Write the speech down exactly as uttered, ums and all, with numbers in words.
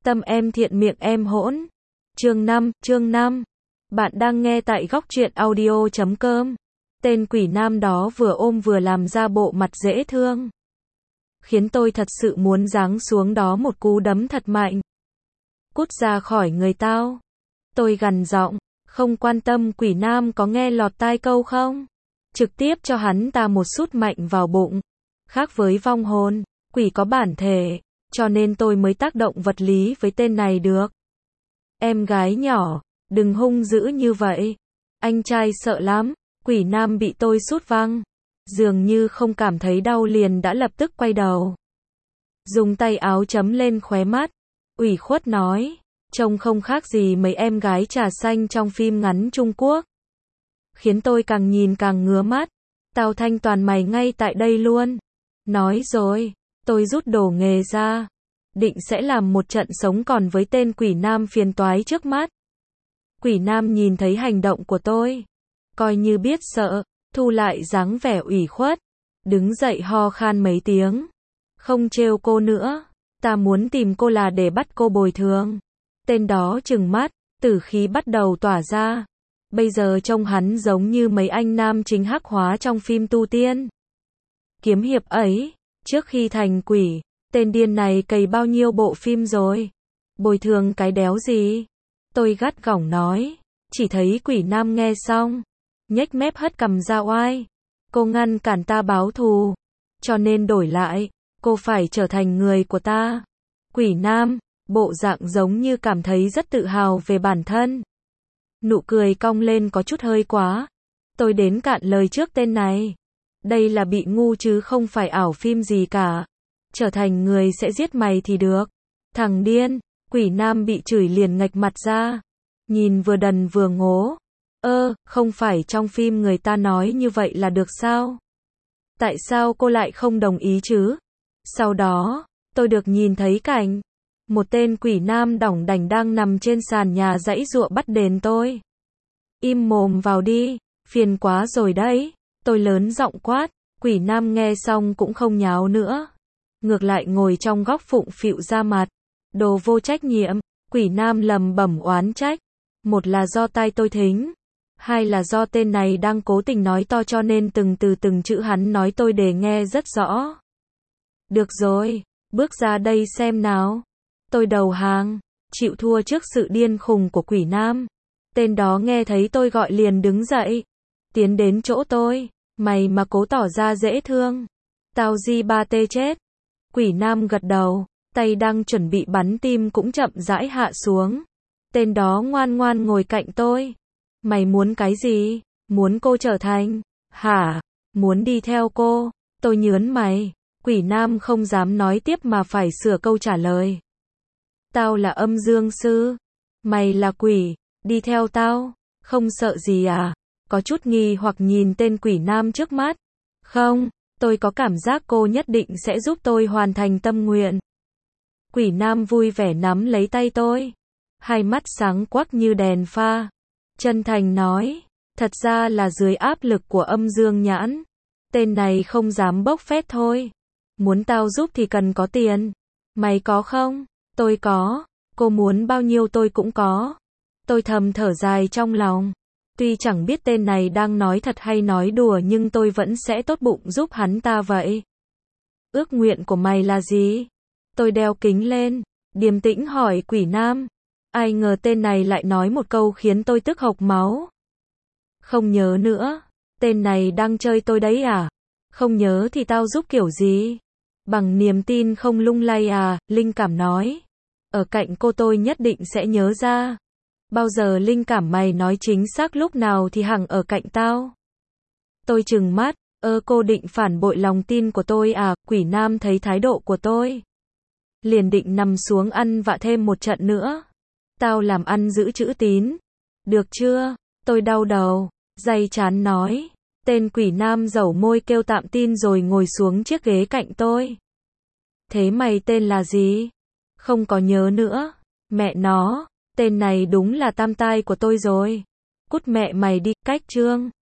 Tâm em thiện miệng em hỗn. Chương năm, chương năm. Bạn đang nghe tại góc truyện audio chấm com. Tên quỷ nam đó vừa ôm vừa làm ra bộ mặt dễ thương, khiến tôi thật sự muốn giáng xuống đó một cú đấm thật mạnh. Cút ra khỏi người tao. Tôi gằn giọng, không quan tâm quỷ nam có nghe lọt tai câu không. Trực tiếp cho hắn ta một sút mạnh vào bụng. Khác với vong hồn, quỷ có bản thể, cho nên tôi mới tác động vật lý với tên này được. Em gái nhỏ, đừng hung dữ như vậy. Anh trai sợ lắm. Quỷ nam bị tôi sút văng. Dường như không cảm thấy đau liền đã lập tức quay đầu. Dùng tay áo chấm lên khóe mắt. Ủy khuất nói, trông không khác gì mấy em gái trà xanh trong phim ngắn Trung Quốc. Khiến tôi càng nhìn càng ngứa mắt. Tao thanh toàn mày ngay tại đây luôn. Nói rồi, tôi rút đồ nghề ra. Định sẽ làm một trận sống còn với tên quỷ nam phiền toái trước mắt. Quỷ nam nhìn thấy hành động của tôi, coi như biết sợ, thu lại dáng vẻ ủy khuất, đứng dậy ho khan mấy tiếng. Không trêu cô nữa, ta muốn tìm cô là để bắt cô bồi thường. Tên đó trừng mắt, tử khí bắt đầu tỏa ra. Bây giờ trông hắn giống như mấy anh nam chính hắc hóa trong phim tu tiên. Kiếm hiệp ấy, trước khi thành quỷ, tên điên này cày bao nhiêu bộ phim rồi. Bồi thường cái đéo gì? Tôi gắt gỏng nói. Chỉ thấy quỷ nam nghe xong, nhếch mép hất cằm ra oai. Cô ngăn cản ta báo thù, cho nên đổi lại, cô phải trở thành người của ta. Quỷ nam, bộ dạng giống như cảm thấy rất tự hào về bản thân. Nụ cười cong lên có chút hơi quá. Tôi đến cạn lời trước tên này. Đây là bị ngu chứ không phải ảo phim gì cả. Trở thành người sẽ giết mày thì được. Thằng điên. Quỷ nam bị chửi liền nghệch mặt ra. Nhìn vừa đần vừa ngố. Ơ, không phải trong phim người ta nói như vậy là được sao? Tại sao cô lại không đồng ý chứ? Sau đó, tôi được nhìn thấy cảnh một tên quỷ nam đỏng đảnh đang nằm trên sàn nhà giãy giụa bắt đền tôi. Im mồm vào đi, phiền quá rồi đấy. Tôi lớn giọng quát. Quỷ nam nghe xong cũng không nháo nữa, ngược lại ngồi trong góc phụng phịu ra mặt. Đồ vô trách nhiệm. Quỷ nam lầm bẩm oán trách. Một là do tai tôi thính, hai là do tên này đang cố tình nói to cho nên từng từ từng chữ hắn nói tôi đều nghe rất rõ. Được rồi, bước ra đây xem nào. Tôi đầu hàng, chịu thua trước sự điên khùng của quỷ nam. Tên đó nghe thấy tôi gọi liền đứng dậy, tiến đến chỗ tôi. Mày mà cố tỏ ra dễ thương, tao di ba tê chết. Quỷ nam gật đầu, tay đang chuẩn bị bắn tim cũng chậm rãi hạ xuống. Tên đó ngoan ngoan ngồi cạnh tôi. Mày muốn cái gì? Muốn cô trở thành? Hả? Muốn đi theo cô? Tôi nhớn mày. Quỷ nam không dám nói tiếp mà phải sửa câu trả lời. Tao là âm dương sư. Mày là quỷ, đi theo tao, không sợ gì à? Có chút nghi hoặc nhìn tên quỷ nam trước mắt. Không, tôi có cảm giác cô nhất định sẽ giúp tôi hoàn thành tâm nguyện. Quỷ nam vui vẻ nắm lấy tay tôi. Hai mắt sáng quắc như đèn pha. Chân thành nói. Thật ra là dưới áp lực của âm dương nhãn. Tên này không dám bốc phét thôi. Muốn tao giúp thì cần có tiền. Mày có không? Tôi có. Cô muốn bao nhiêu tôi cũng có. Tôi thầm thở dài trong lòng. Tuy chẳng biết tên này đang nói thật hay nói đùa nhưng tôi vẫn sẽ tốt bụng giúp hắn ta vậy. Ước nguyện của mày là gì? Tôi đeo kính lên, điềm tĩnh hỏi quỷ nam. Ai ngờ tên này lại nói một câu khiến tôi tức hộc máu. Không nhớ nữa. Tên này đang chơi tôi đấy à? Không nhớ thì tao giúp kiểu gì? Bằng niềm tin không lung lay à? Linh cảm nói. Ở cạnh cô tôi nhất định sẽ nhớ ra. Bao giờ linh cảm mày nói chính xác lúc nào thì hằng ở cạnh tao. Tôi trừng mắt. Ơ cô định phản bội lòng tin của tôi à? Quỷ nam thấy thái độ của tôi, liền định nằm xuống ăn vạ thêm một trận nữa. Tao làm ăn giữ chữ tín. Được chưa? Tôi đau đầu, day chán nói. Tên quỷ nam dẩu môi kêu tạm tin rồi ngồi xuống chiếc ghế cạnh tôi. Thế mày tên là gì? Không có nhớ nữa. Mẹ nó, tên này đúng là tam tai của tôi rồi. Cút mẹ mày đi, cách chương.